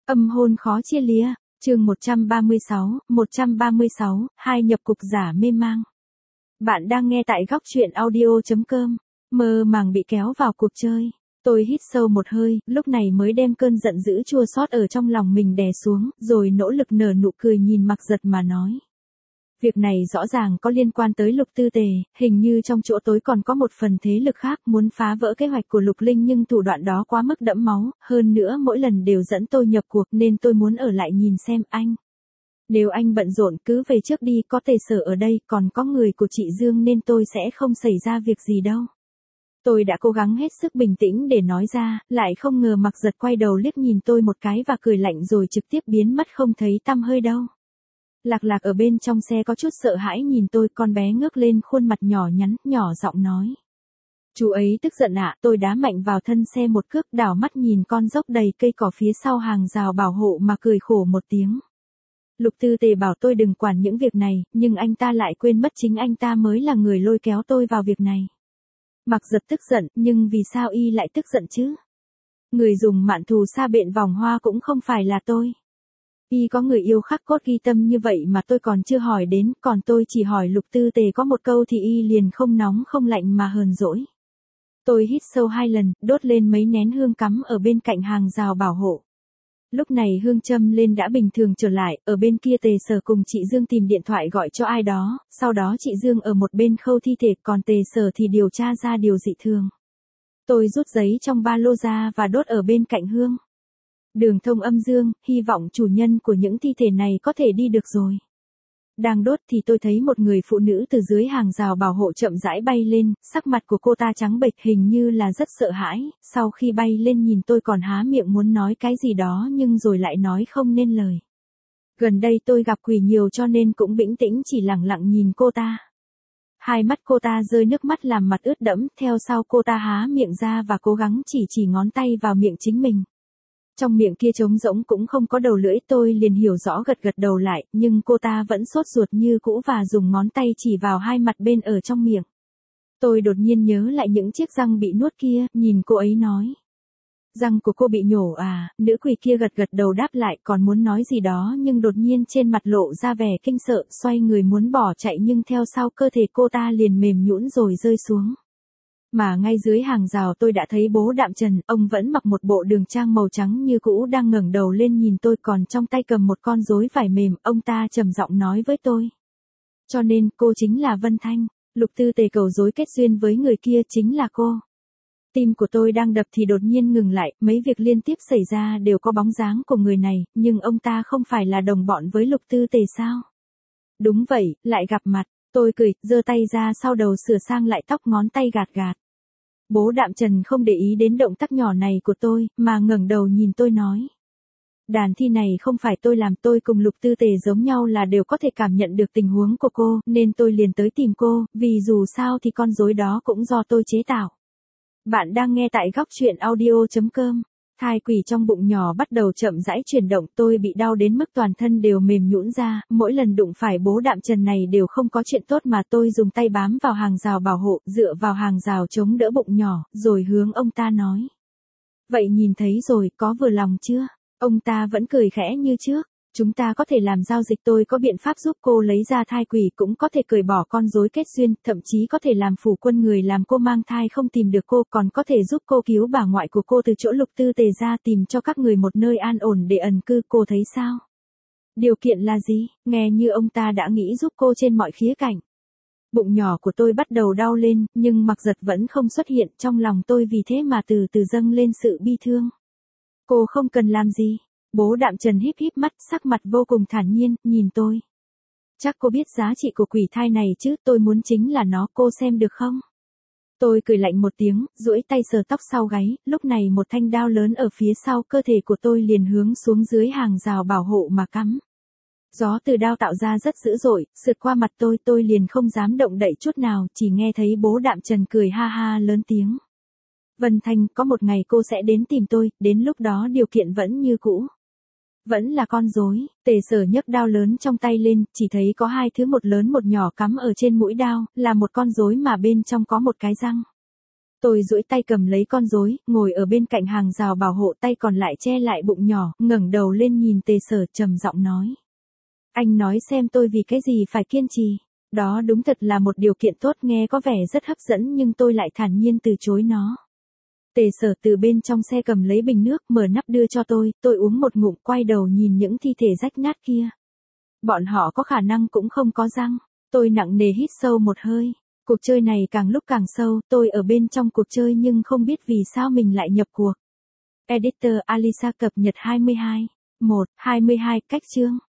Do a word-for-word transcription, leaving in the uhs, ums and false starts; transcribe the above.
Âm hôn khó chia lìa, chương một trăm ba mươi sáu, một trăm ba mươi sáu, hai nhập cục giả mê mang. Bạn đang nghe tại góc truyện audio chấm com, mơ màng bị kéo vào cuộc chơi. Tôi hít sâu một hơi, lúc này mới đem cơn giận dữ chua xót ở trong lòng mình đè xuống, rồi nỗ lực nở nụ cười nhìn Mặc Giật mà nói. Việc này rõ ràng có liên quan tới Lục Tư Tề, hình như trong chỗ tối còn có một phần thế lực khác muốn phá vỡ kế hoạch của Lục Linh, nhưng thủ đoạn đó quá mức đẫm máu, hơn nữa mỗi lần đều dẫn tôi nhập cuộc nên tôi muốn ở lại nhìn xem anh. Nếu anh bận rộn cứ về trước đi, có Tề Sở ở đây, còn có người của chị Dương nên tôi sẽ không xảy ra việc gì đâu. Tôi đã cố gắng hết sức bình tĩnh để nói ra, lại không ngờ Mặc Giật quay đầu liếc nhìn tôi một cái và cười lạnh rồi trực tiếp biến mất không thấy tăm hơi đâu. Lạc Lạc ở bên trong xe có chút sợ hãi nhìn tôi, con bé ngước lên khuôn mặt nhỏ nhắn, nhỏ giọng nói. Chú ấy tức giận ạ, à, tôi đá mạnh vào thân xe một cước, đảo mắt nhìn con dốc đầy cây cỏ phía sau hàng rào bảo hộ mà cười khổ một tiếng. Lục Tư Tề bảo tôi đừng quản những việc này, nhưng anh ta lại quên mất chính anh ta mới là người lôi kéo tôi vào việc này. Mặc Giật tức giận, nhưng vì sao y lại tức giận chứ? Người dùng mạn thù sa bện vòng hoa cũng không phải là tôi. Y có người yêu khắc cốt ghi tâm như vậy mà tôi còn chưa hỏi đến, còn tôi chỉ hỏi Lục Tư Tề có một câu thì y liền không nóng không lạnh mà hờn dỗi. Tôi hít sâu hai lần, đốt lên mấy nén hương cắm ở bên cạnh hàng rào bảo hộ. Lúc này hương châm lên đã bình thường trở lại, ở bên kia Tề Sở cùng chị Dương tìm điện thoại gọi cho ai đó, sau đó chị Dương ở một bên khâu thi thể, còn Tề Sở thì điều tra ra điều dị thường. Tôi rút giấy trong ba lô ra và đốt ở bên cạnh hương. Đường thông âm dương, hy vọng chủ nhân của những thi thể này có thể đi được rồi. Đang đốt thì tôi thấy một người phụ nữ từ dưới hàng rào bảo hộ chậm rãi bay lên, sắc mặt của cô ta trắng bệch hình như là rất sợ hãi, sau khi bay lên nhìn tôi còn há miệng muốn nói cái gì đó nhưng rồi lại nói không nên lời. Gần đây tôi gặp quỷ nhiều cho nên cũng bĩnh tĩnh chỉ lặng lặng nhìn cô ta. Hai mắt cô ta rơi nước mắt làm mặt ướt đẫm, theo sau cô ta há miệng ra và cố gắng chỉ chỉ ngón tay vào miệng chính mình. Trong miệng kia trống rỗng cũng không có đầu lưỡi, tôi liền hiểu rõ gật gật đầu lại, nhưng cô ta vẫn sốt ruột như cũ và dùng ngón tay chỉ vào hai mặt bên ở trong miệng. Tôi đột nhiên nhớ lại những chiếc răng bị nuốt kia, nhìn cô ấy nói. Răng của cô bị nhổ à? Nữ quỷ kia gật gật đầu đáp lại, còn muốn nói gì đó nhưng đột nhiên trên mặt lộ ra vẻ kinh sợ, xoay người muốn bỏ chạy nhưng theo sau cơ thể cô ta liền mềm nhũn rồi rơi xuống. Mà ngay dưới hàng rào tôi đã thấy bố Đạm Trần, ông vẫn mặc một bộ đường trang màu trắng như cũ đang ngẩng đầu lên nhìn tôi, còn trong tay cầm một con rối vải mềm, ông ta trầm giọng nói với tôi. Cho nên cô chính là Vân Thanh, Lục Tư Tề cầu rối kết duyên với người kia chính là cô. Tim của tôi đang đập thì đột nhiên ngừng lại, mấy việc liên tiếp xảy ra đều có bóng dáng của người này, nhưng ông ta không phải là đồng bọn với Lục Tư Tề sao? Đúng vậy, lại gặp mặt. Tôi cười, giơ tay ra sau đầu sửa sang lại tóc, ngón tay gạt gạt. Bố Đạm Trần không để ý đến động tác nhỏ này của tôi, mà ngẩng đầu nhìn tôi nói. Đàn thi này không phải tôi làm, tôi cùng Lục Tư Tề giống nhau là đều có thể cảm nhận được tình huống của cô, nên tôi liền tới tìm cô, vì dù sao thì con rối đó cũng do tôi chế tạo. Bạn đang nghe tại góc truyện audio chấm com. Thai quỷ trong bụng nhỏ bắt đầu chậm rãi chuyển động, tôi bị đau đến mức toàn thân đều mềm nhũn ra, mỗi lần đụng phải bố Đạm Trần này đều không có chuyện tốt mà tôi dùng tay bám vào hàng rào bảo hộ, dựa vào hàng rào chống đỡ bụng nhỏ, rồi hướng ông ta nói. Vậy nhìn thấy rồi, có vừa lòng chưa? Ông ta vẫn cười khẽ như trước. Chúng ta có thể làm giao dịch, tôi có biện pháp giúp cô lấy ra thai quỷ, cũng có thể cởi bỏ con rối kết duyên, thậm chí có thể làm phủ quân người làm cô mang thai không tìm được cô, còn có thể giúp cô cứu bà ngoại của cô từ chỗ Lục Tư Tề ra, tìm cho các người một nơi an ổn để ẩn cư, cô thấy sao? Điều kiện là gì? Nghe như ông ta đã nghĩ giúp cô trên mọi khía cạnh. Bụng nhỏ của tôi bắt đầu đau lên, nhưng Mặc Giật vẫn không xuất hiện, trong lòng tôi vì thế mà từ từ dâng lên sự bi thương. Cô không cần làm gì. Bố Đạm Trần híp híp mắt, sắc mặt vô cùng thản nhiên, nhìn tôi. Chắc cô biết giá trị của quỷ thai này chứ, tôi muốn chính là nó, cô xem được không? Tôi cười lạnh một tiếng, duỗi tay sờ tóc sau gáy, lúc này một thanh đao lớn ở phía sau cơ thể của tôi liền hướng xuống dưới hàng rào bảo hộ mà cắm. Gió từ đao tạo ra rất dữ dội, sượt qua mặt tôi, tôi liền không dám động đậy chút nào, chỉ nghe thấy bố Đạm Trần cười ha ha lớn tiếng. Vân Thanh, có một ngày cô sẽ đến tìm tôi, đến lúc đó điều kiện vẫn như cũ. Vẫn là con rối. Tề Sở nhấc đao lớn trong tay lên, chỉ thấy có hai thứ, một lớn một nhỏ cắm ở trên mũi đao, là một con rối mà bên trong có một cái răng. Tôi duỗi tay cầm lấy con rối, ngồi ở bên cạnh hàng rào bảo hộ, tay còn lại che lại bụng nhỏ, ngẩng đầu lên nhìn Tề Sở, trầm giọng nói. Anh nói xem tôi vì cái gì phải kiên trì. Đó đúng thật là một điều kiện tốt, nghe có vẻ rất hấp dẫn nhưng tôi lại thản nhiên từ chối nó. Tề Sở từ bên trong xe cầm lấy bình nước, mở nắp đưa cho tôi, tôi uống một ngụm, quay đầu nhìn những thi thể rách nát kia. Bọn họ có khả năng cũng không có răng. Tôi nặng nề hít sâu một hơi. Cuộc chơi này càng lúc càng sâu, tôi ở bên trong cuộc chơi nhưng không biết vì sao mình lại nhập cuộc. Editor Alisa cập nhật hai mươi hai. một, hai mươi hai cách chương.